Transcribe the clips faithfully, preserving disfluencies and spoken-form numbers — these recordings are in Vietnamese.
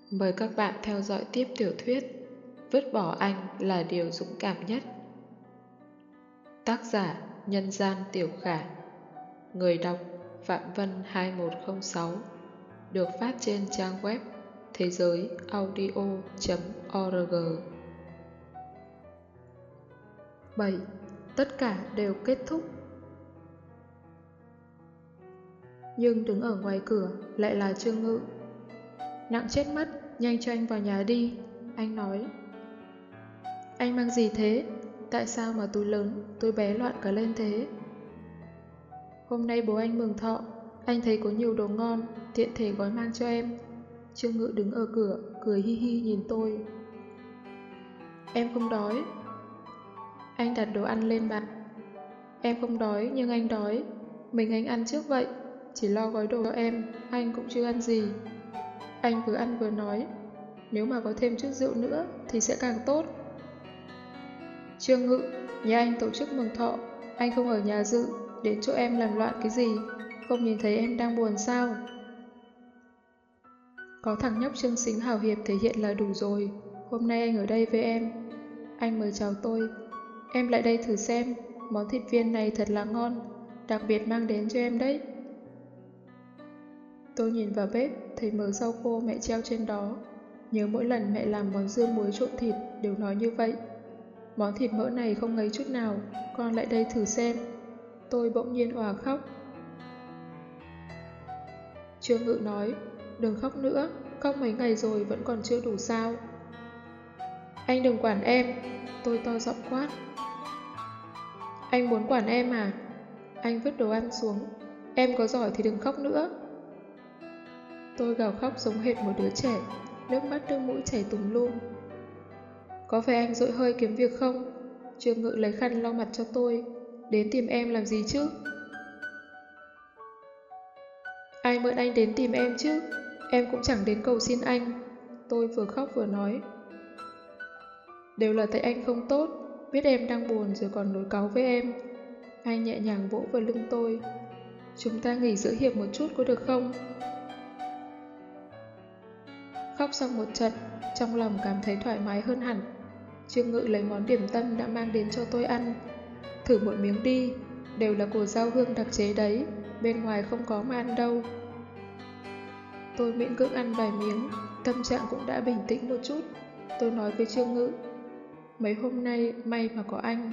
Mời các bạn theo dõi tiếp tiểu thuyết Vứt bỏ anh là điều dũng cảm nhất. Tác giả Nhân gian Tiểu Khả. Người đọc Phạm Vân hai một không sáu. Được phát trên trang web thế giới audio chấm org. bảy. Tất cả đều kết thúc. Nhưng đứng ở ngoài cửa lại là Trương Ngự. Nặng chết mất, nhanh cho anh vào nhà đi, anh nói. Anh mang gì thế? Tại sao mà túi lớn, túi bé loạn cả lên thế? Hôm nay bố anh mừng thọ, anh thấy có nhiều đồ ngon, tiện thể gói mang cho em. Trương Ngự đứng ở cửa, cười hi hi nhìn tôi. Em không đói. Anh đặt đồ ăn lên bàn. Em không đói, nhưng anh đói. Mình anh ăn trước vậy, chỉ lo gói đồ cho em, anh cũng chưa ăn gì. Anh vừa ăn vừa nói, nếu mà có thêm chút rượu nữa thì sẽ càng tốt. Trương Ngự, nhà anh tổ chức mừng thọ, anh không ở nhà dự, đến chỗ em làm loạn cái gì, không nhìn thấy em đang buồn sao? Có thằng nhóc Trương Sính hào hiệp thể hiện là đủ rồi, hôm nay anh ở đây với em. Anh mời chào tôi, em lại đây thử xem, món thịt viên này thật là ngon, đặc biệt mang đến cho em đấy. Tôi nhìn vào bếp, thấy mớ rau khô mẹ treo trên đó. Nhớ mỗi lần mẹ làm món dưa muối trộn thịt đều nói như vậy. Món thịt mỡ này không ngấy chút nào, con lại đây thử xem. Tôi bỗng nhiên òa khóc. Trương Ngự nói, đừng khóc nữa, khóc mấy ngày rồi vẫn còn chưa đủ sao? Anh đừng quản em, tôi to giọng quát. Anh muốn quản em à? Anh vứt đồ ăn xuống, em có giỏi thì đừng khóc nữa. Tôi gào khóc giống hệt một đứa trẻ, nước mắt nước mũi chảy tùm lum. Có phải anh dội hơi kiếm việc không? Trương Ngự lấy khăn lau mặt cho tôi. Đến tìm em làm gì chứ? Ai mượn anh đến tìm em chứ? Em cũng chẳng đến cầu xin anh. Tôi vừa khóc vừa nói. Đều là tại anh không tốt, biết em đang buồn rồi còn nổi cáu với em. Anh nhẹ nhàng vỗ vào lưng tôi. Chúng ta nghỉ giữa hiệp một chút có được không? Khóc xong một trận, trong lòng cảm thấy thoải mái hơn hẳn. Trương Ngự lấy món điểm tâm đã mang đến cho tôi ăn. Thử một miếng đi, đều là của rau hương đặc chế đấy, bên ngoài không có mà ăn đâu. Tôi miễn cưỡng ăn vài miếng, tâm trạng cũng đã bình tĩnh một chút. Tôi nói với Trương Ngự, mấy hôm nay may mà có anh.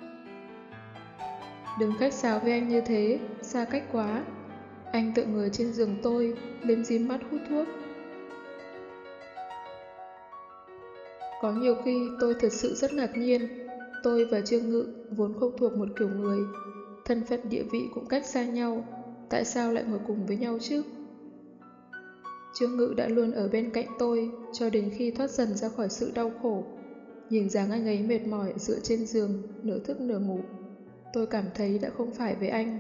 Đừng khách sáo với anh như thế, xa cách quá. Anh tựa người trên giường tôi, lim dim mắt hút thuốc. Có nhiều khi tôi thật sự rất ngạc nhiên, tôi và Trương Ngự vốn không thuộc một kiểu người, thân phận địa vị cũng cách xa nhau, tại sao lại ngồi cùng với nhau chứ? Trương Ngự đã luôn ở bên cạnh tôi cho đến khi thoát dần ra khỏi sự đau khổ. Nhìn dáng anh ấy mệt mỏi dựa trên giường, nửa thức nửa ngủ, tôi cảm thấy đã không phải với anh.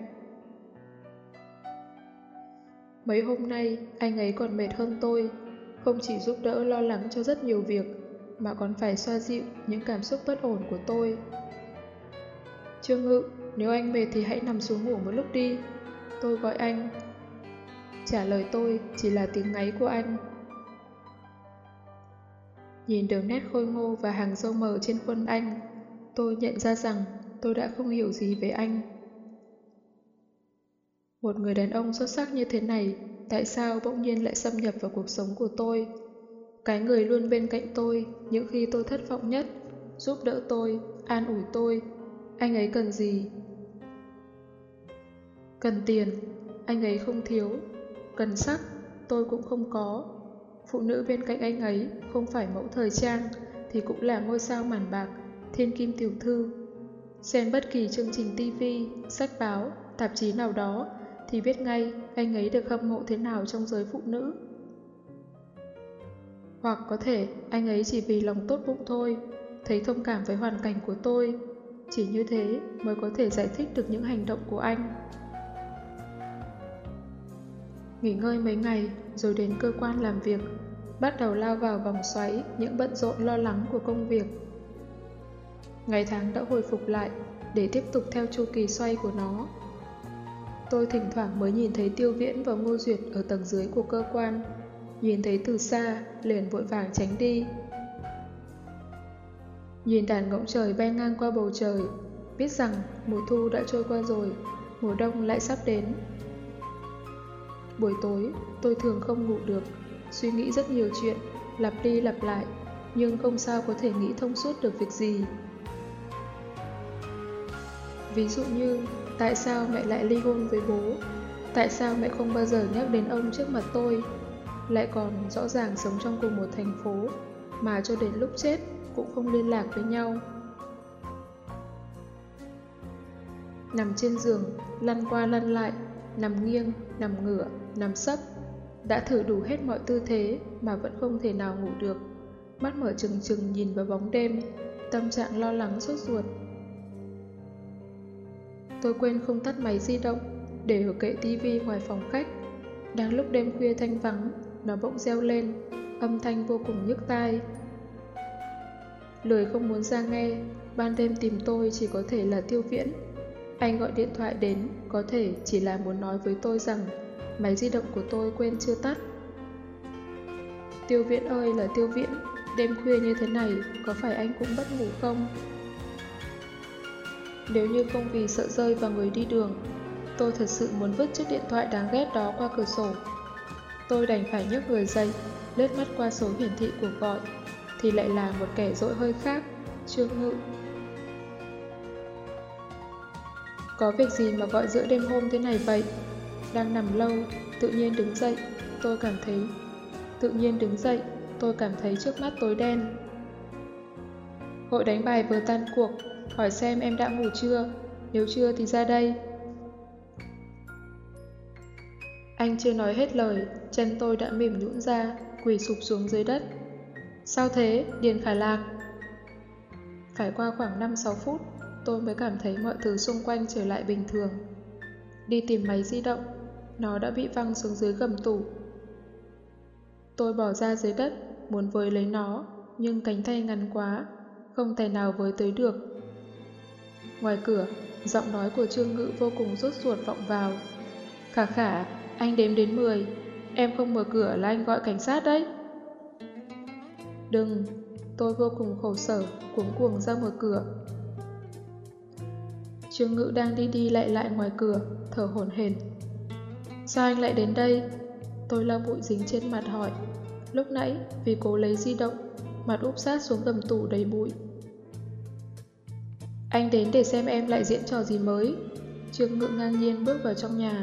Mấy hôm nay anh ấy còn mệt hơn tôi, không chỉ giúp đỡ lo lắng cho rất nhiều việc, mà còn phải xoa dịu những cảm xúc bất ổn của tôi. Trương Ngự, nếu anh mệt thì hãy nằm xuống ngủ một lúc đi. Tôi gọi anh. Trả lời tôi chỉ là tiếng ngáy của anh. Nhìn đường nét khôi ngô và hàng râu mờ trên khuôn anh, tôi nhận ra rằng tôi đã không hiểu gì về anh. Một người đàn ông xuất sắc như thế này, tại sao bỗng nhiên lại xâm nhập vào cuộc sống của tôi? Cái người luôn bên cạnh tôi những khi tôi thất vọng nhất, giúp đỡ tôi, an ủi tôi. Anh ấy cần gì? Cần tiền, anh ấy không thiếu. Cần sắc, tôi cũng không có. Phụ nữ bên cạnh anh ấy không phải mẫu thời trang thì cũng là ngôi sao màn bạc, thiên kim tiểu thư. Xem bất kỳ chương trình tivi, sách báo, tạp chí nào đó thì biết ngay anh ấy được hâm mộ thế nào trong giới phụ nữ. Hoặc có thể anh ấy chỉ vì lòng tốt bụng thôi, thấy thông cảm với hoàn cảnh của tôi. Chỉ như thế mới có thể giải thích được những hành động của anh. Nghỉ ngơi mấy ngày rồi đến cơ quan làm việc, bắt đầu lao vào vòng xoáy những bận rộn lo lắng của công việc. Ngày tháng đã hồi phục lại để tiếp tục theo chu kỳ xoay của nó. Tôi thỉnh thoảng mới nhìn thấy Tiêu Viễn và Ngô Duyệt ở tầng dưới của cơ quan. nhìn thấy từ xa, liền vội vàng tránh đi. Nhìn đàn ngỗng trời bay ngang qua bầu trời, biết rằng mùa thu đã trôi qua rồi, mùa đông lại sắp đến. Buổi tối, tôi thường không ngủ được, suy nghĩ rất nhiều chuyện, lặp đi lặp lại, nhưng không sao có thể nghĩ thông suốt được việc gì. Ví dụ như, tại sao mẹ lại ly hôn với bố? Tại sao mẹ không bao giờ nhắc đến ông trước mặt tôi? Lại còn rõ ràng sống trong cùng một thành phố, mà cho đến lúc chết cũng không liên lạc với nhau. Nằm trên giường, lăn qua lăn lại, nằm nghiêng, nằm ngửa, nằm sấp. Đã thử đủ hết mọi tư thế mà vẫn không thể nào ngủ được. Mắt mở trừng trừng nhìn vào bóng đêm, tâm trạng lo lắng sốt ruột. Tôi quên không tắt máy di động, để ở kệ tivi ngoài phòng khách. Đang lúc đêm khuya thanh vắng, nó bỗng reo lên, âm thanh vô cùng nhức tai. Lười không muốn ra nghe, ban đêm tìm tôi chỉ có thể là Tiêu Viễn. Anh gọi điện thoại đến, có thể chỉ là muốn nói với tôi rằng máy di động của tôi quên chưa tắt. Tiêu Viễn ơi là Tiêu Viễn, đêm khuya như thế này, có phải anh cũng mất ngủ không? Nếu như không vì sợ rơi vào người đi đường, tôi thật sự muốn vứt chiếc điện thoại đáng ghét đó qua cửa sổ. Tôi đành phải nhấc người dậy, lướt mắt qua số hiển thị cuộc gọi, thì lại là một kẻ dỗi hơi khác, Trương Ngự. Có việc gì mà gọi giữa đêm hôm thế này vậy? Đang nằm lâu, tự nhiên đứng dậy, tôi cảm thấy... Tự nhiên đứng dậy, tôi cảm thấy trước mắt tối đen. Hội đánh bài vừa tan cuộc, hỏi xem em đã ngủ chưa, nếu chưa thì ra đây. Anh chưa nói hết lời, chân tôi đã mềm nhũn ra, quỳ sụp xuống dưới đất. Sao thế, Điền Khải Lạc? Phải qua khoảng năm sáu phút, tôi mới cảm thấy mọi thứ xung quanh trở lại bình thường. Đi tìm máy di động, nó đã bị văng xuống dưới gầm tủ. Tôi bỏ ra dưới đất, muốn với lấy nó, nhưng cánh tay ngắn quá, không thể nào với tới được. Ngoài cửa, giọng nói của Trương Ngự vô cùng rốt ruột vọng vào. Khả khả, anh đếm đến mười, em không mở cửa là anh gọi cảnh sát đấy. Đừng, tôi vô cùng khổ sở, cuống cuồng ra mở cửa. Trương Ngự đang đi đi lại lại ngoài cửa, thở hổn hển. Sao anh lại đến đây? Tôi lau bụi dính trên mặt hỏi. Lúc nãy, vì cố lấy di động, mặt úp sát xuống gầm tủ đầy bụi. Anh đến để xem em lại diễn trò gì mới. Trương Ngự ngang nhiên bước vào trong nhà.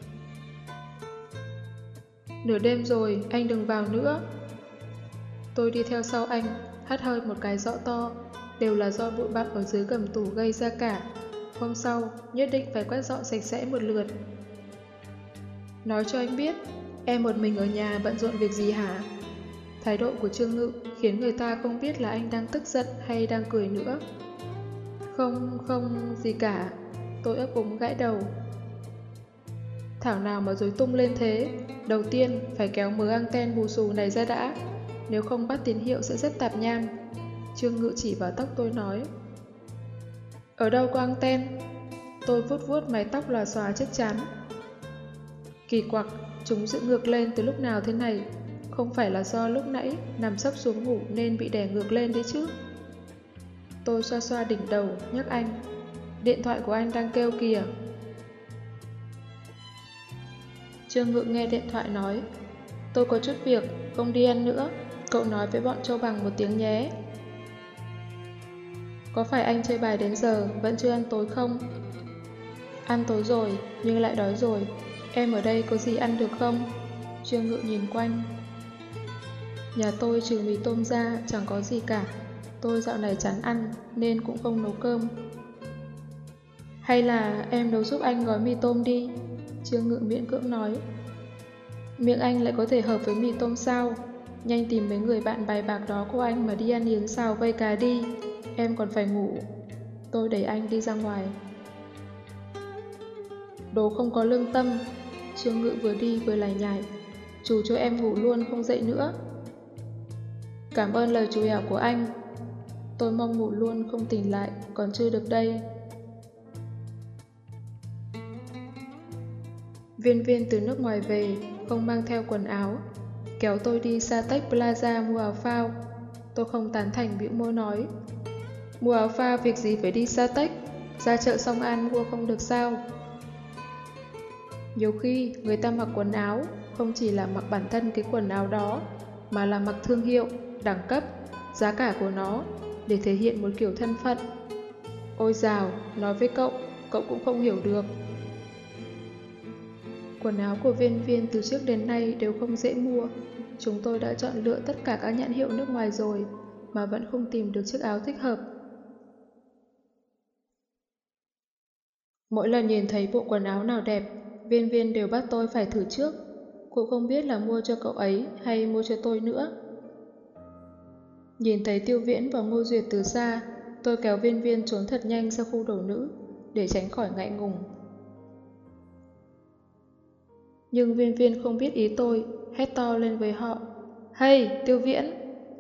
Nửa đêm rồi, anh đừng vào nữa. Tôi đi theo sau anh, hắt hơi một cái rõ to, đều là do bụi bặm ở dưới gầm tủ gây ra cả. Hôm sau, nhất định phải quét dọn sạch sẽ một lượt. Nói cho anh biết, em một mình ở nhà bận rộn việc gì hả? Thái độ của Trương Ngự khiến người ta không biết là anh đang tức giận hay đang cười nữa. Không, không, gì cả. Tôi ấp úng gãi đầu. Thảo nào mà rối tung lên thế. Đầu tiên, phải kéo mớ anten bù xù này ra đã. Nếu không bắt tín hiệu sẽ rất tạp nham. Trương Ngự chỉ vào tóc tôi nói. Ở đâu có anten? Tôi vuốt vuốt mái tóc lòa xòa trước trán. Kỳ quặc, chúng dựng ngược lên từ lúc nào thế này? Không phải là do lúc nãy nằm sấp xuống ngủ nên bị đè ngược lên đấy chứ? Tôi xoa xoa đỉnh đầu, nhắc anh. Điện thoại của anh đang kêu kìa. Trương Ngự nghe điện thoại nói. Tôi có chút việc, không đi ăn nữa. Cậu nói với bọn Châu Bằng một tiếng nhé. Có phải anh chơi bài đến giờ vẫn chưa ăn tối không? Ăn tối rồi, nhưng lại đói rồi. Em ở đây có gì ăn được không? Trương Ngự nhìn quanh. Nhà tôi trừ mì tôm ra chẳng có gì cả. Tôi dạo này chán ăn nên cũng không nấu cơm. Hay là em nấu giúp anh gói mì tôm đi. Trương Ngự miễn cưỡng nói. Miệng anh lại có thể hợp với mì tôm sao? Nhanh tìm mấy người bạn bài bạc đó của anh mà đi ăn yến xào vây cá đi. Em còn phải ngủ. Tôi đẩy anh đi ra ngoài. Đồ không có lương tâm. Trương Ngự vừa đi vừa lải nhải. Chú cho em ngủ luôn không dậy nữa. Cảm ơn lời chú ẻo của anh. Tôi mong ngủ luôn không tỉnh lại, còn chưa được đây. Viên Viên từ nước ngoài về, không mang theo quần áo. kéo tôi đi Satex Plaza mua áo phao. Tôi không tán thành, bĩu môi nói. Mua áo phao việc gì phải đi Satex, ra chợ Song An mua không được sao? Nhiều khi người ta mặc quần áo không chỉ là mặc bản thân cái quần áo đó, mà là mặc thương hiệu, đẳng cấp, giá cả của nó để thể hiện một kiểu thân phận. Ôi dào, nói với cậu, cậu cũng không hiểu được. Quần áo của Viên Viên từ trước đến nay đều không dễ mua. Chúng tôi đã chọn lựa tất cả các nhãn hiệu nước ngoài rồi, mà vẫn không tìm được chiếc áo thích hợp. Mỗi lần nhìn thấy bộ quần áo nào đẹp, Viên Viên đều bắt tôi phải thử trước. Cũng không biết là mua cho cậu ấy hay mua cho tôi nữa. Nhìn thấy Tiêu Viễn và Ngô Duyệt từ xa, tôi kéo Viên Viên trốn thật nhanh ra khu đồ nữ để tránh khỏi ngại ngùng. Nhưng Viên Viên không biết ý tôi, hét to lên với họ. Hey, Tiêu Viễn!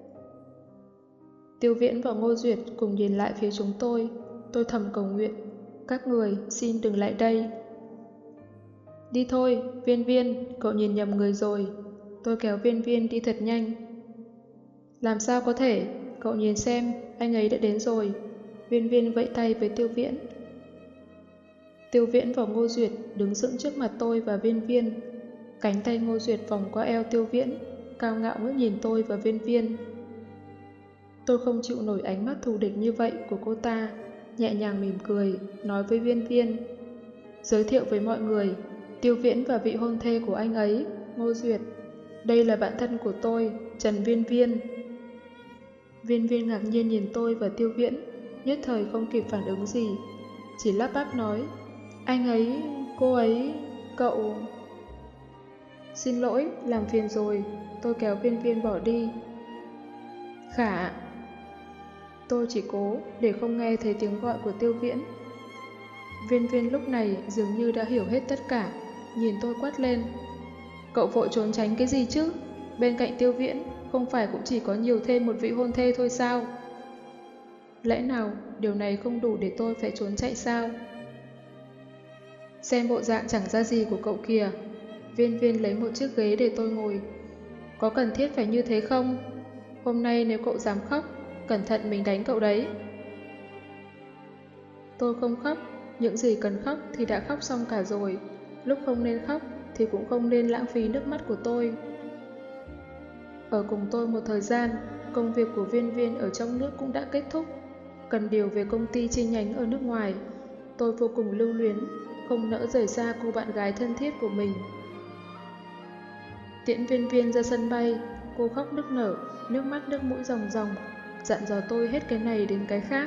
Tiêu Viễn và Ngô Duyệt cùng nhìn lại phía chúng tôi. Tôi thầm cầu nguyện. Các người xin đừng lại đây. Đi thôi, Viên Viên, cậu nhìn nhầm người rồi. Tôi kéo Viên Viên đi thật nhanh. Làm sao có thể, cậu nhìn xem, anh ấy đã đến rồi. Viên Viên vẫy tay với Tiêu Viễn. Tiêu Viễn và Ngô Duyệt đứng sững trước mặt tôi và Viên Viên. Cánh tay Ngô Duyệt vòng qua eo Tiêu Viễn, cao ngạo ngước nhìn tôi và Viên Viên. Tôi không chịu nổi ánh mắt thù địch như vậy của cô ta, nhẹ nhàng mỉm cười, nói với Viên Viên. Giới thiệu với mọi người, Tiêu Viễn và vị hôn thê của anh ấy, Ngô Duyệt. Đây là bạn thân của tôi, Trần Viên Viên. Viên Viên ngạc nhiên nhìn tôi và Tiêu Viễn, nhất thời không kịp phản ứng gì, chỉ lắp bắp nói. Anh ấy, cô ấy, cậu... Xin lỗi, làm phiền rồi, tôi kéo Viên Viên bỏ đi. Khả... Tôi chỉ cố để không nghe thấy tiếng gọi của Tiêu Viễn. Viên Viên lúc này dường như đã hiểu hết tất cả, nhìn tôi quát lên. Cậu vội trốn tránh cái gì chứ? Bên cạnh Tiêu Viễn không phải cũng chỉ có nhiều thêm một vị hôn thê thôi sao? Lẽ nào điều này không đủ để tôi phải trốn chạy sao? Xem bộ dạng chẳng ra gì của cậu kìa. Viên Viên lấy một chiếc ghế để tôi ngồi. Có cần thiết phải như thế không? Hôm nay nếu cậu dám khóc, cẩn thận mình đánh cậu đấy. Tôi không khóc, những gì cần khóc thì đã khóc xong cả rồi. Lúc không nên khóc thì cũng không nên lãng phí nước mắt của tôi. Ở cùng tôi một thời gian, công việc của Viên Viên ở trong nước cũng đã kết thúc. Cần điều về công ty chi nhánh ở nước ngoài. Tôi vô cùng lưu luyến, không nỡ rời xa cô bạn gái thân thiết của mình. Tiễn Viên Viên ra sân bay, cô khóc nức nở, nước mắt nước mũi ròng ròng, dặn dò tôi hết cái này đến cái khác.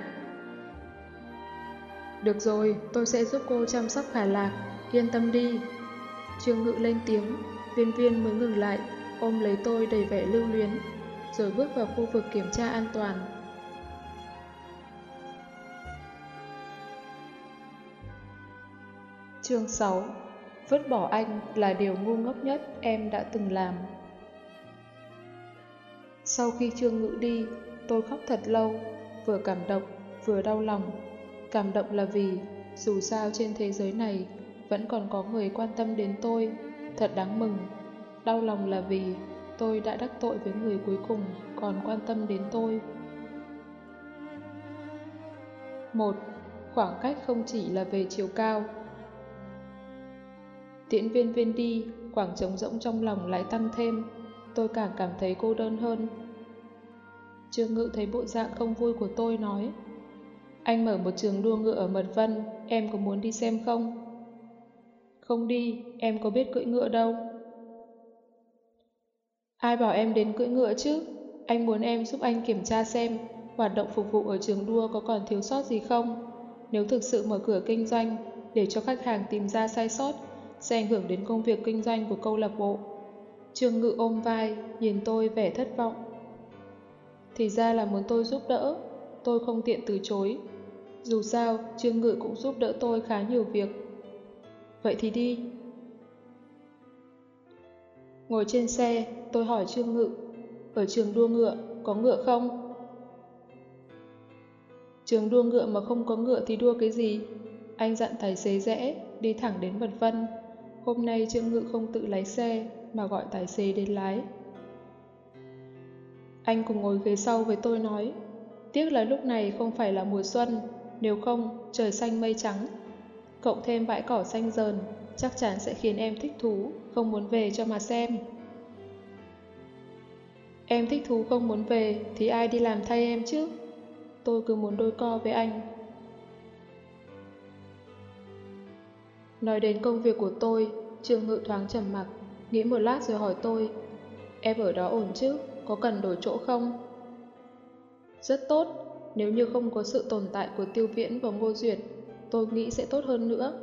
Được rồi, tôi sẽ giúp cô chăm sóc Khả Lạc, yên tâm đi. Trương Ngự lên tiếng, Viên Viên mới ngừng lại, ôm lấy tôi đầy vẻ lưu luyến, rồi bước vào khu vực kiểm tra an toàn. Chương sáu. Vứt bỏ anh là điều ngu ngốc nhất em đã từng làm. Sau khi Trương Ngự đi, tôi khóc thật lâu, vừa cảm động, vừa đau lòng. Cảm động là vì, dù sao trên thế giới này, vẫn còn có người quan tâm đến tôi, thật đáng mừng. Đau lòng là vì, tôi đã đắc tội với người cuối cùng còn quan tâm đến tôi. Một. Khoảng cách không chỉ là về chiều cao. Tiễn Viên Viên đi, khoảng trống rỗng trong lòng lại tăng thêm, tôi càng cảm thấy cô đơn hơn. Trương Ngự thấy bộ dạng không vui của tôi nói, anh mở một trường đua ngựa ở Mật Vân, em có muốn đi xem không? Không đi, em có biết cưỡi ngựa đâu. Ai bảo em đến cưỡi ngựa chứ? Anh muốn em giúp anh kiểm tra xem hoạt động phục vụ ở trường đua có còn thiếu sót gì không. Nếu thực sự mở cửa kinh doanh để cho khách hàng tìm ra sai sót, sẽ ảnh hưởng đến công việc kinh doanh của câu lạc bộ. Trương Ngự ôm vai, nhìn tôi vẻ thất vọng. Thì ra là muốn tôi giúp đỡ, tôi không tiện từ chối. Dù sao, Trương Ngự cũng giúp đỡ tôi khá nhiều việc. Vậy thì đi. Ngồi trên xe, tôi hỏi Trương Ngự, ở trường đua ngựa, có ngựa không? Trường đua ngựa mà không có ngựa thì đua cái gì? Anh dặn tài xế rẽ, đi thẳng đến Mật Vân. Hôm nay Trương Ngự không tự lái xe, mà gọi tài xế đến lái. Anh cùng ngồi ghế sau với tôi nói, tiếc là lúc này không phải là mùa xuân, nếu không trời xanh mây trắng. Cộng thêm bãi cỏ xanh dờn, chắc chắn sẽ khiến em thích thú, không muốn về cho mà xem. Em thích thú không muốn về thì ai đi làm thay em chứ? Tôi cứ muốn đôi co với anh. Nói đến công việc của tôi, Trương Ngự thoáng trầm mặc, nghĩ một lát rồi hỏi tôi, em ở đó ổn chứ, có cần đổi chỗ không? Rất tốt, nếu như không có sự tồn tại của Tiêu Viễn và Ngô Duyệt, tôi nghĩ sẽ tốt hơn nữa.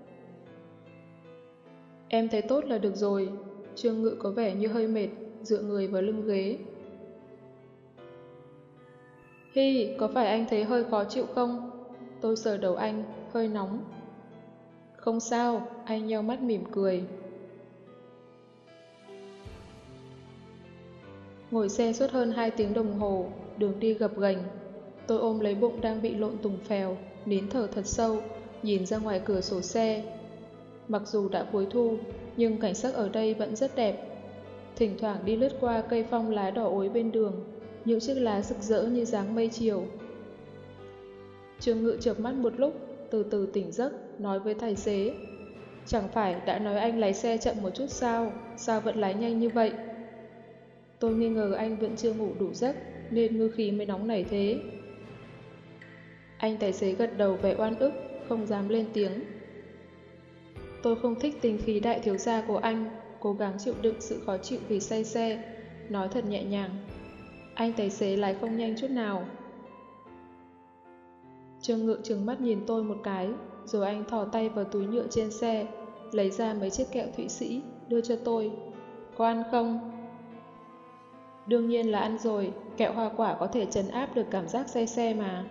Em thấy tốt là được rồi. Trương Ngự có vẻ như hơi mệt, dựa người vào lưng ghế. Hi, có phải anh thấy hơi khó chịu không? Tôi sờ đầu anh, hơi nóng. Không sao, anh nheo mắt mỉm cười. Ngồi xe suốt hơn hai tiếng đồng hồ, đường đi gập ghềnh. Tôi ôm lấy bụng đang bị lộn tùng phèo, nín thở thật sâu, nhìn ra ngoài cửa sổ xe. Mặc dù đã cuối thu, nhưng cảnh sắc ở đây vẫn rất đẹp. Thỉnh thoảng đi lướt qua cây phong lá đỏ ối bên đường, những chiếc lá rực rỡ như dáng mây chiều. Trương Ngự chợp mắt một lúc, từ từ tỉnh giấc, nói với tài xế. Chẳng phải đã nói anh lái xe chậm một chút sao, sao vẫn lái nhanh như vậy? Tôi nghi ngờ anh vẫn chưa ngủ đủ giấc, nên ngư khí mới nóng nảy thế. Anh tài xế gật đầu vẻ oan ức, không dám lên tiếng. Tôi không thích tính khí đại thiếu gia của anh, cố gắng chịu đựng sự khó chịu vì say xe, nói thật nhẹ nhàng. Anh tài xế lái không nhanh chút nào. Trương Ngự trừng mắt nhìn tôi một cái, rồi anh thò tay vào túi nhựa trên xe, lấy ra mấy chiếc kẹo Thụy Sĩ, đưa cho tôi. Có ăn không? Đương nhiên là ăn rồi, kẹo hoa quả có thể trấn áp được cảm giác say xe mà.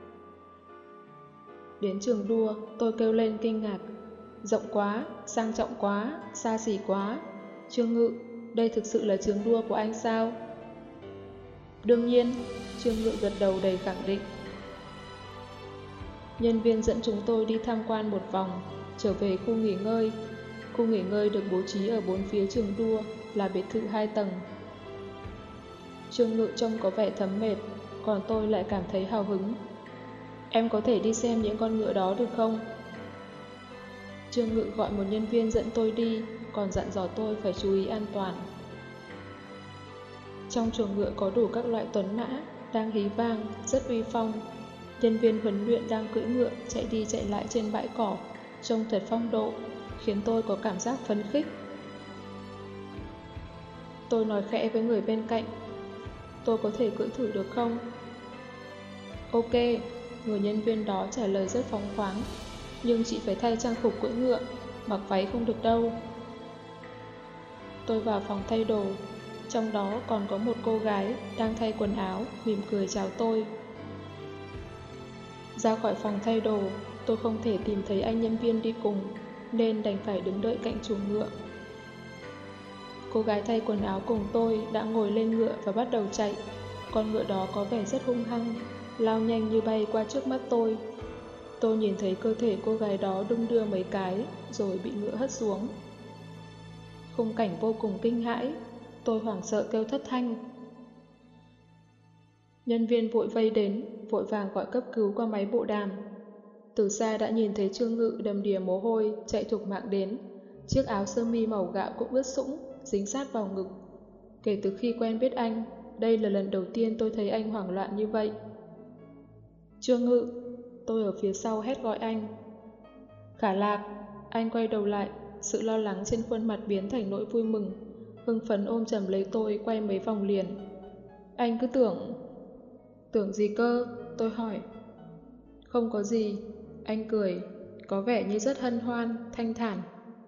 Đến trường đua, tôi kêu lên kinh ngạc. Rộng quá, sang trọng quá, xa xỉ quá. Trương Ngự, đây thực sự là trường đua của anh sao? Đương nhiên, Trương Ngự gật đầu đầy khẳng định. Nhân viên dẫn chúng tôi đi tham quan một vòng, trở về khu nghỉ ngơi. Khu nghỉ ngơi được bố trí ở bốn phía trường đua, là biệt thự hai tầng. Trương Ngự trông có vẻ thấm mệt, còn tôi lại cảm thấy hào hứng. Em có thể đi xem những con ngựa đó được không? Trương Ngự gọi một nhân viên dẫn tôi đi, còn dặn dò tôi phải chú ý an toàn. Trong chuồng ngựa có đủ các loại tuấn mã, đang hí vang, rất uy phong. Nhân viên huấn luyện đang cưỡi ngựa chạy đi chạy lại trên bãi cỏ, trông thật phong độ, khiến tôi có cảm giác phấn khích. Tôi nói khẽ với người bên cạnh, tôi có thể cưỡi thử được không? Ok, người nhân viên đó trả lời rất phóng khoáng, nhưng chị phải thay trang phục cưỡi ngựa, mặc váy không được đâu. Tôi vào phòng thay đồ, trong đó còn có một cô gái đang thay quần áo, mỉm cười chào tôi. Ra khỏi phòng thay đồ, tôi không thể tìm thấy anh nhân viên đi cùng, nên đành phải đứng đợi cạnh chuồng ngựa. Cô gái thay quần áo cùng tôi đã ngồi lên ngựa và bắt đầu chạy. Con ngựa đó có vẻ rất hung hăng, lao nhanh như bay qua trước mắt tôi. Tôi nhìn thấy cơ thể cô gái đó đung đưa mấy cái, rồi bị ngựa hất xuống. Khung cảnh vô cùng kinh hãi, tôi hoảng sợ kêu thất thanh. Nhân viên vội vây đến, vội vàng gọi cấp cứu qua máy bộ đàm. Từ xa đã nhìn thấy Trương Ngự đầm đìa mồ hôi, chạy thục mạng đến. Chiếc áo sơ mi màu gạo cũng ướt sũng, dính sát vào ngực. Kể từ khi quen biết anh, đây là lần đầu tiên tôi thấy anh hoảng loạn như vậy. Trương Ngự, tôi ở phía sau hét gọi anh. Khả Lạc, anh quay đầu lại, sự lo lắng trên khuôn mặt biến thành nỗi vui mừng. Hưng phấn ôm chầm lấy tôi quay mấy vòng liền. Anh cứ tưởng... Tưởng gì cơ? Tôi hỏi. Không có gì. Anh cười, có vẻ như rất hân hoan, thanh thản.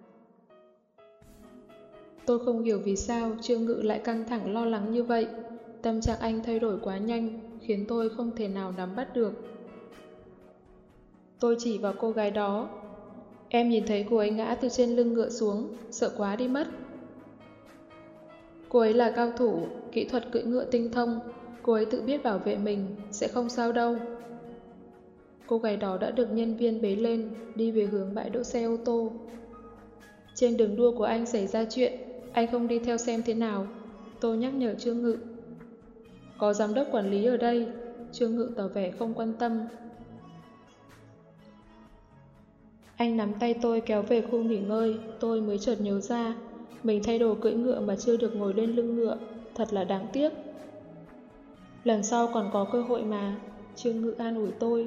Tôi không hiểu vì sao Trương Ngự lại căng thẳng lo lắng như vậy. Tâm trạng anh thay đổi quá nhanh, khiến tôi không thể nào nắm bắt được. Tôi chỉ vào cô gái đó. Em nhìn thấy cô ấy ngã từ trên lưng ngựa xuống, sợ quá đi mất. Cô ấy là cao thủ, kỹ thuật cưỡi ngựa tinh thông. Cô ấy tự biết bảo vệ mình, sẽ không sao đâu. Cô gái đó đã được nhân viên bế lên, đi về hướng bãi đỗ xe ô tô. Trên đường đua của anh xảy ra chuyện, anh không đi theo xem thế nào. Tôi nhắc nhở Trương Ngự. Có giám đốc quản lý ở đây. Trương Ngự tỏ vẻ không quan tâm. Anh nắm tay tôi kéo về khu nghỉ ngơi, tôi mới chợt nhớ ra. Mình thay đồ cưỡi ngựa mà chưa được ngồi lên lưng ngựa, thật là đáng tiếc. Lần sau còn có cơ hội mà, Trương Ngự an ủi tôi.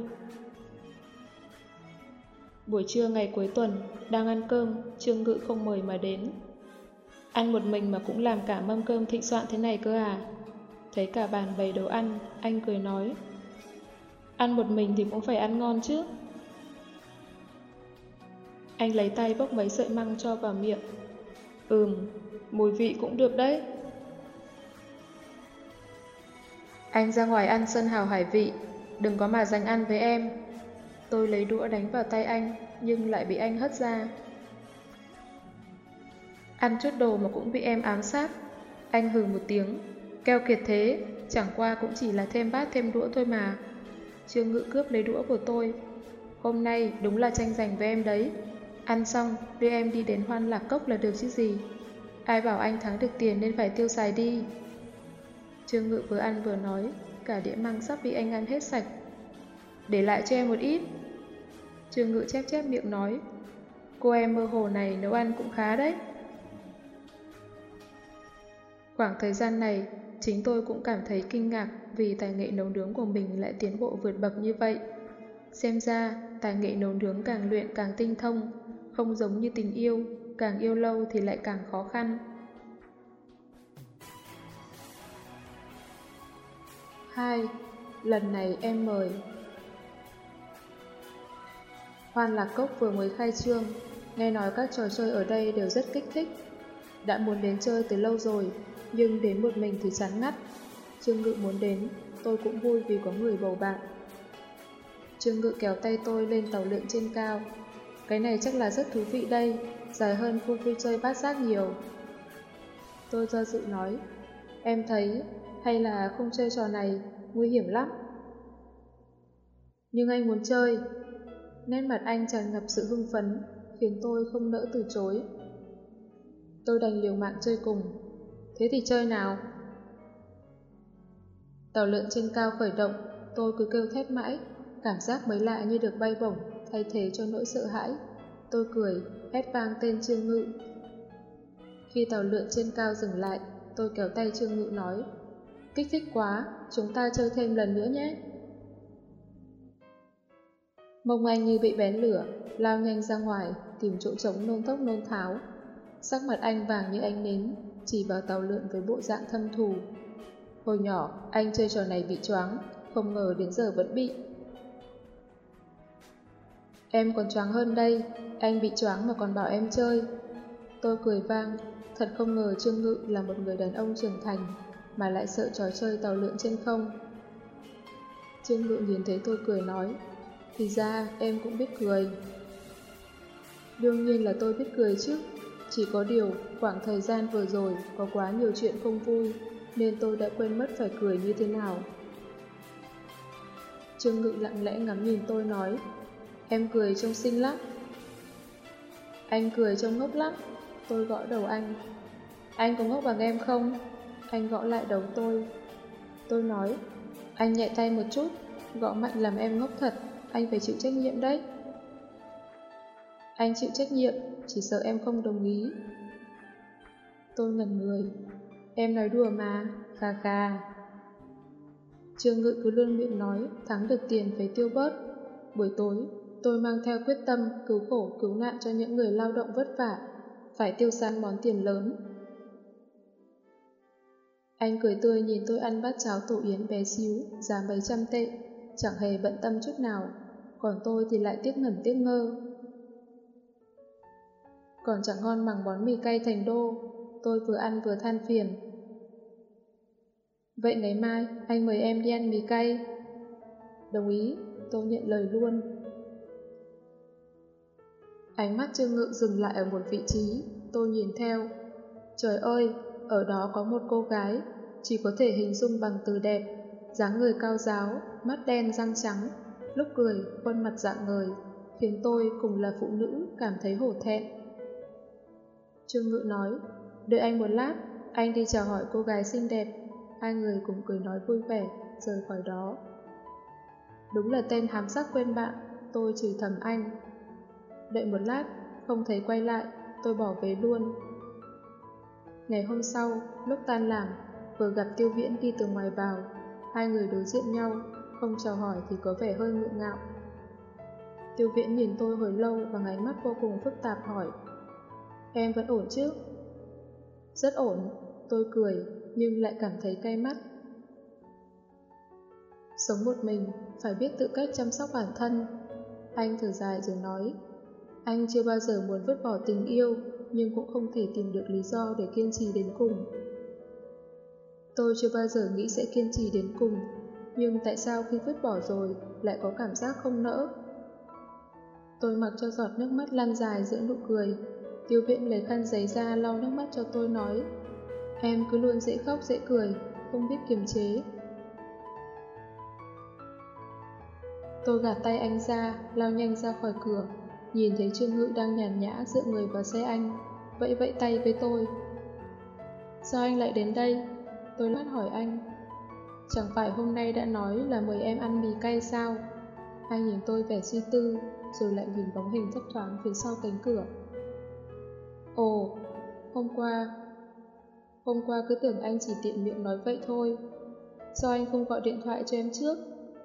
Buổi trưa ngày cuối tuần, đang ăn cơm, Trương Ngự không mời mà đến. Ăn một mình mà cũng làm cả mâm cơm thịnh soạn thế này cơ à? Thấy cả bàn bày đồ ăn, anh cười nói. Ăn một mình thì cũng phải ăn ngon chứ. Anh lấy tay bốc mấy sợi măng cho vào miệng. Ừm, mùi vị cũng được đấy. Anh ra ngoài ăn sơn hào hải vị, đừng có mà giành ăn với em. Tôi lấy đũa đánh vào tay anh, nhưng lại bị anh hất ra. Ăn chút đồ mà cũng bị em ám sát. Anh hừ một tiếng, keo kiệt thế, chẳng qua cũng chỉ là thêm bát thêm đũa thôi mà. Trương Ngự cướp lấy đũa của tôi. Hôm nay đúng là tranh giành với em đấy. Ăn xong, đưa em đi đến Hoan Lạc Cốc là được chứ gì. Ai bảo anh thắng được tiền nên phải tiêu xài đi. Trương Ngự vừa ăn vừa nói, cả đĩa măng sắp bị anh ăn hết sạch. Để lại cho em một ít. Trương Ngự chép chép miệng nói, cô em mơ hồ này nấu ăn cũng khá đấy. Khoảng thời gian này, chính tôi cũng cảm thấy kinh ngạc vì tài nghệ nấu nướng của mình lại tiến bộ vượt bậc như vậy. Xem ra, tài nghệ nấu nướng càng luyện càng tinh thông, không giống như tình yêu, càng yêu lâu thì lại càng khó khăn. hai. Lần này em mời. Hoan Lạc Cốc vừa mới khai trương, nghe nói các trò chơi ở đây đều rất kích thích. Đã muốn đến chơi từ lâu rồi, nhưng đến một mình thì chán ngắt. Trương Ngự muốn đến, tôi cũng vui vì có người bầu bạn. Trương Ngự kéo tay tôi lên tàu lượn trên cao. Cái này chắc là rất thú vị đây, dài hơn khu vui chơi bát giác nhiều. Tôi do dự nói, em thấy hay là không chơi trò này, nguy hiểm lắm. Nhưng anh muốn chơi. Nét mặt anh tràn ngập sự hưng phấn, khiến tôi không nỡ từ chối. Tôi đành liều mạng chơi cùng. Thế thì chơi nào? Tàu lượn trên cao khởi động, tôi cứ kêu thét mãi, cảm giác mới lạ như được bay bổng, thay thế cho nỗi sợ hãi. Tôi cười, hét vang tên Trương Ngự. Khi tàu lượn trên cao dừng lại, tôi kéo tay Trương Ngự nói, kích thích quá, chúng ta chơi thêm lần nữa nhé. Mông anh như bị bén lửa, lao nhanh ra ngoài, tìm chỗ trống nôn thốc nôn tháo. Sắc mặt anh vàng như ánh nến, chỉ vào tàu lượn với bộ dạng thâm thù. Hồi nhỏ, anh chơi trò này bị choáng, không ngờ đến giờ vẫn bị. Em còn choáng hơn đây, anh bị choáng mà còn bảo em chơi. Tôi cười vang, thật không ngờ Trương Ngự là một người đàn ông trưởng thành, mà lại sợ trò chơi tàu lượn trên không. Trương Ngự nhìn thấy tôi cười nói, thì ra em cũng biết cười. Đương nhiên là tôi biết cười chứ, chỉ có điều khoảng thời gian vừa rồi có quá nhiều chuyện không vui, nên tôi đã quên mất phải cười như thế nào. Trương Ngự lặng lẽ ngắm nhìn tôi nói, em cười trông xinh lắm. Anh cười trông ngốc lắm. Tôi gõ đầu anh. Anh có ngốc bằng em không? Anh gõ lại đầu tôi. Tôi nói, anh nhẹ tay một chút, gõ mạnh làm em ngốc thật, anh phải chịu trách nhiệm đấy. Anh chịu trách nhiệm, chỉ sợ em không đồng ý. Tôi ngẩn người. Em nói đùa mà, khà khà. Trương Ngự cứ luôn miệng nói thắng được tiền phải tiêu bớt. Buổi tối, tôi mang theo quyết tâm cứu khổ cứu nạn cho những người lao động vất vả, phải tiêu săn món tiền lớn. Anh cười tươi nhìn tôi ăn bát cháo tổ yến bé xíu, giá mấy trăm tệ, chẳng hề bận tâm chút nào, còn tôi thì lại tiếc ngẩn tiếc ngơ. Còn chẳng ngon bằng món mì cay Thành Đô, tôi vừa ăn vừa than phiền. Vậy ngày mai, anh mời em đi ăn mì cay. Đồng ý, tôi nhận lời luôn. Ánh mắt Trương Ngự dừng lại ở một vị trí, tôi nhìn theo. Trời ơi, ở đó có một cô gái, chỉ có thể hình dung bằng từ đẹp, dáng người cao ráo, mắt đen răng trắng, lúc cười, khuôn mặt rạng ngời, khiến tôi cùng là phụ nữ cảm thấy hổ thẹn. Trương Ngự nói, đợi anh một lát, anh đi chào hỏi cô gái xinh đẹp. hai người cùng cười nói vui vẻ, rời khỏi đó. Đúng là tên hám sắc quên bạn, tôi chửi thầm anh. Đợi một lát, không thấy quay lại, tôi bỏ về luôn. Ngày hôm sau, lúc tan làm, vừa gặp Tiêu Viễn đi từ ngoài vào, hai người đối diện nhau, không chào hỏi thì có vẻ hơi ngượng ngạo. Tiêu Viễn nhìn tôi hồi lâu bằng ánh mắt vô cùng phức tạp hỏi: Em vẫn ổn chứ? Rất ổn, tôi cười, nhưng lại cảm thấy cay mắt. Sống một mình, phải biết tự cách chăm sóc bản thân. Anh thở dài rồi nói: Anh chưa bao giờ muốn vứt bỏ tình yêu, nhưng cũng không thể tìm được lý do để kiên trì đến cùng. Tôi chưa bao giờ nghĩ sẽ kiên trì đến cùng, nhưng tại sao khi vứt bỏ rồi lại có cảm giác không nỡ? Tôi mặc cho giọt nước mắt lăn dài giữa nụ cười. Tiêu Viễn lấy khăn giấy ra lau nước mắt cho tôi nói: Em cứ luôn dễ khóc dễ cười, không biết kiềm chế. Tôi gạt tay anh ra, lao nhanh ra khỏi cửa, nhìn thấy Trương Ngự đang nhàn nhã dựa người vào xe anh, vẫy vẫy tay với tôi. Sao anh lại đến đây? Tôi lát hỏi anh. Chẳng phải hôm nay đã nói là mời em ăn mì cay sao? Anh nhìn tôi vẻ suy tư, rồi lại nhìn bóng hình thấp thoáng phía sau cánh cửa. Ồ, hôm qua... Hôm qua cứ tưởng anh chỉ tiện miệng nói vậy thôi. Sao anh không gọi điện thoại cho em trước?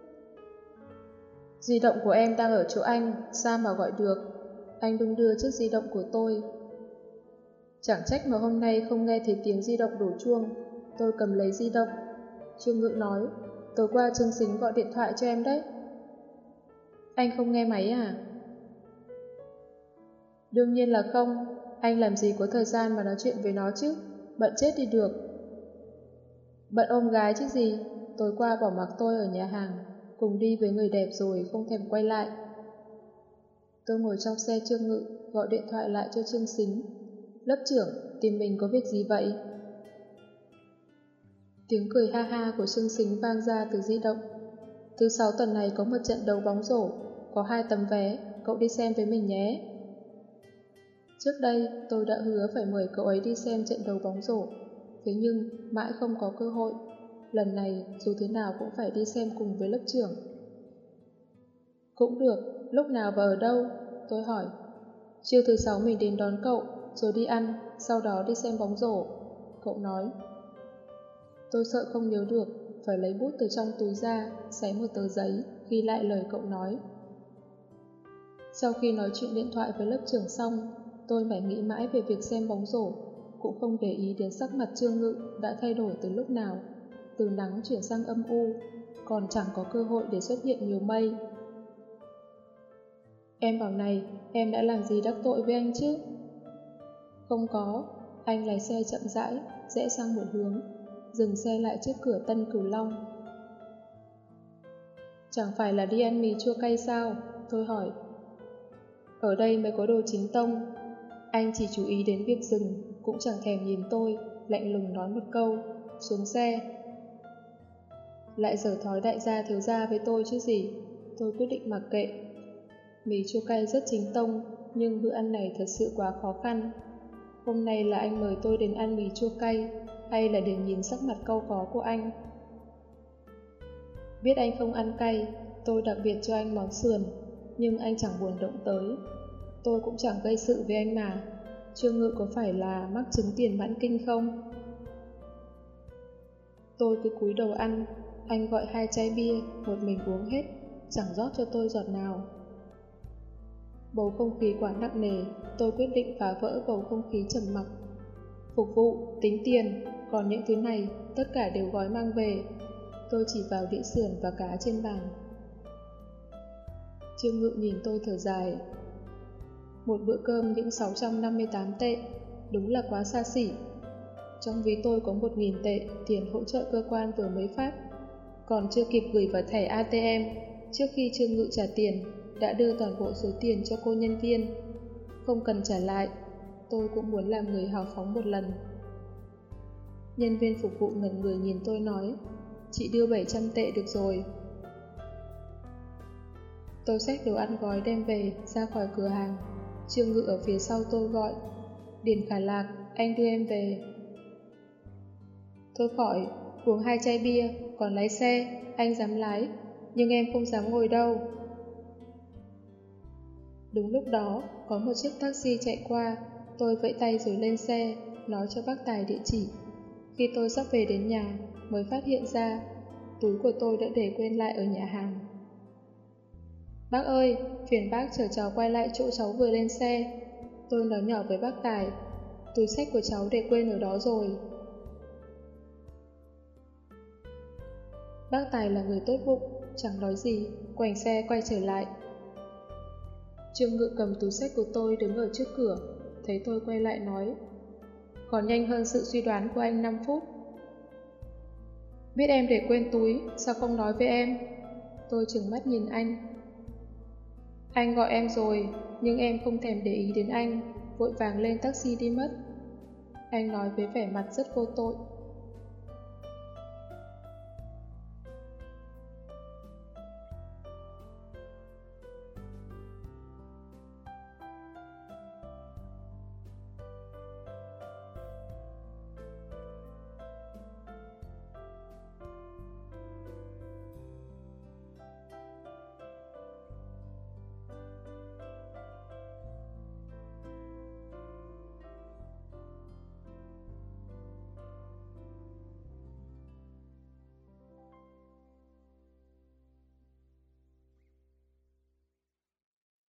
Di động của em đang ở chỗ anh, sao mà gọi được? Anh đung đưa chiếc di động của tôi. Chẳng trách mà hôm nay không nghe thấy tiếng di động đổ chuông. Tôi cầm lấy di động. Trương Ngự nói: Tối qua Trương Sính gọi điện thoại cho em đấy. Anh không nghe máy à? Đương nhiên là không. Anh làm gì có thời gian mà nói chuyện với nó chứ, bận chết đi được. Bận ôm gái chứ gì. Tối qua bỏ mặc tôi ở nhà hàng, cùng đi với người đẹp rồi không thèm quay lại. Tôi ngồi trong xe Trương Ngự, gọi điện thoại lại cho Trương Sính. Lớp trưởng, tìm mình có việc gì vậy? Tiếng cười ha ha của Trương Sính vang ra từ di động. Thứ sáu tuần này có một trận đấu bóng rổ, có hai tấm vé, cậu đi xem với mình nhé. Trước đây, tôi đã hứa phải mời cậu ấy đi xem trận đấu bóng rổ, thế nhưng mãi không có cơ hội. Lần này, dù thế nào cũng phải đi xem cùng với lớp trưởng. Cũng được, lúc nào và ở đâu? Tôi hỏi. Chiều thứ sáu mình đến đón cậu, rồi đi ăn, sau đó đi xem bóng rổ. Cậu nói. Tôi sợ không nhớ được, phải lấy bút từ trong túi ra, xé một tờ giấy, ghi lại lời cậu nói. Sau khi nói chuyện điện thoại với lớp trưởng xong, tôi phải nghĩ mãi về việc xem bóng rổ, cũng không để ý đến sắc mặt Trương Ngự đã thay đổi từ lúc nào, từ nắng chuyển sang âm u, còn chẳng có cơ hội để xuất hiện nhiều mây. Em bảo này, em đã làm gì đắc tội với anh chứ? Không có, anh lái xe chậm rãi, rẽ sang một hướng, dừng xe lại trước cửa Tân Cửu Long. Chẳng phải là đi ăn mì chua cay sao? Tôi hỏi. Ở đây mới có đồ chính tông. Anh chỉ chú ý đến việc dừng, cũng chẳng thèm nhìn tôi, lạnh lùng nói một câu, xuống xe. Lại giở thói đại gia thiếu gia với tôi chứ gì, tôi quyết định mặc kệ. Mì chua cay rất chính tông, nhưng bữa ăn này thật sự quá khó khăn. Hôm nay là anh mời tôi đến ăn mì chua cay, hay là để nhìn sắc mặt cau có của anh? Biết anh không ăn cay, tôi đặc biệt cho anh món sườn, nhưng anh chẳng buồn động tới. Tôi cũng chẳng gây sự với anh mà. Trương Ngự có phải là mắc chứng tiền mãn kinh không? Tôi cứ cúi đầu ăn, anh gọi hai chai bia, một mình uống hết, chẳng rót cho tôi giọt nào. Bầu không khí quá nặng nề, tôi quyết định phá vỡ bầu không khí trầm mặc. Phục vụ, tính tiền, còn những thứ này, tất cả đều gói mang về. Tôi chỉ vào đĩa sườn và cá trên bàn. Trương Ngự nhìn tôi thở dài. Một bữa cơm những sáu trăm năm mươi tám tệ, đúng là quá xa xỉ. Trong ví tôi có một nghìn tệ tiền hỗ trợ cơ quan vừa mới phát, còn chưa kịp gửi vào thẻ a tê em. Trước khi Trương Ngự trả tiền, đã đưa toàn bộ số tiền cho cô nhân viên. Không cần trả lại, tôi cũng muốn làm người hào phóng một lần. Nhân viên phục vụ ngẩn người nhìn tôi nói, chị đưa bảy trăm tệ được rồi. Tôi xách đồ ăn gói đem về, ra khỏi cửa hàng. Trương Ngự ở phía sau tôi gọi, Điền Khả Lạc, anh đưa em về. Thôi khỏi, uống hai chai bia, còn lái xe, anh dám lái, nhưng em không dám ngồi đâu. Đúng lúc đó, có một chiếc taxi chạy qua, tôi vẫy tay rồi lên xe, nói cho bác tài địa chỉ. Khi tôi sắp về đến nhà, mới phát hiện ra, túi của tôi đã để quên lại ở nhà hàng. Bác ơi, phiền bác chở cháu quay lại chỗ cháu vừa lên xe. Tôi nói nhỏ với bác Tài, túi xách của cháu để quên ở đó rồi. Bác Tài là người tốt bụng, chẳng nói gì, quành xe quay trở lại. Trương Ngự cầm túi xách của tôi đứng ở trước cửa, thấy tôi quay lại nói, còn nhanh hơn sự suy đoán của anh năm phút. Biết em để quên túi, sao không nói với em? Tôi trừng mắt nhìn anh. Anh gọi em rồi, nhưng em không thèm để ý đến anh, vội vàng lên taxi đi mất. Anh nói với vẻ mặt rất vô tội.